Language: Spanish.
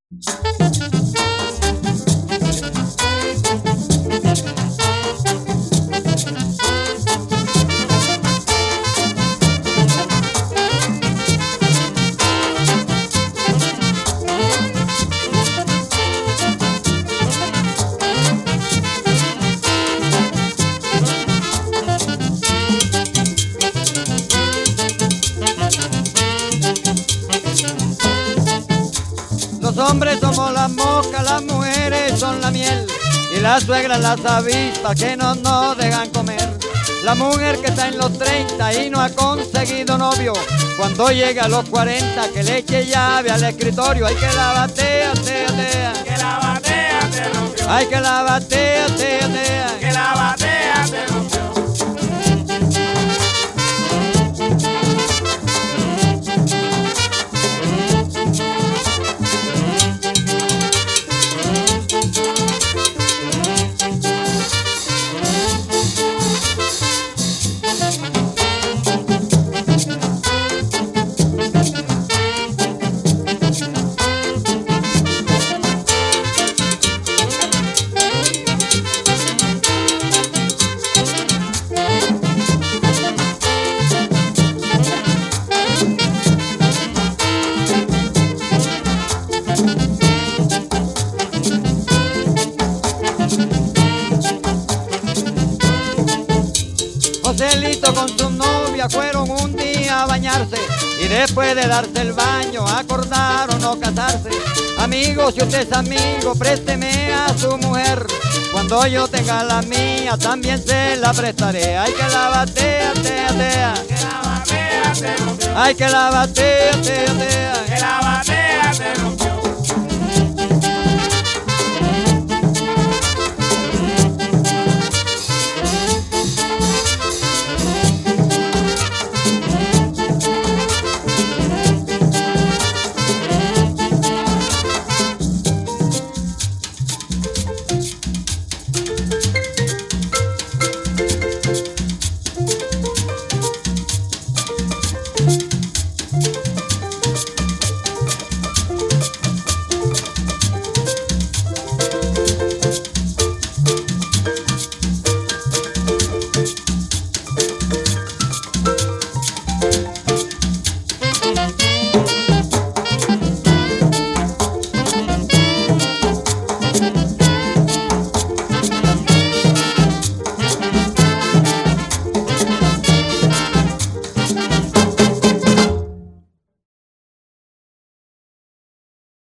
Los hombres somos las moscas, las mujeres son la miel y las suegras las avispas que no nos dejan comer. La mujer que está en los 30 y no ha conseguido novio, cuando llega a los 40 que le eche llave al escritorio. Hay que la batea, tea, tea. Que la batea te rompió. Hay que la batea, tea, tea. Que la batea te rompió. Joselito con su novia fueron un día a bañarse y después de darse el baño acordaron no casarse. Amigo, si usted es amigo, présteme a su mujer. Cuando yo tenga la mía también se la prestaré. Hay que la batea, tea, tea. Que la batea te rompió. Hay que la batea, tea, tea. Que la batea te rompió.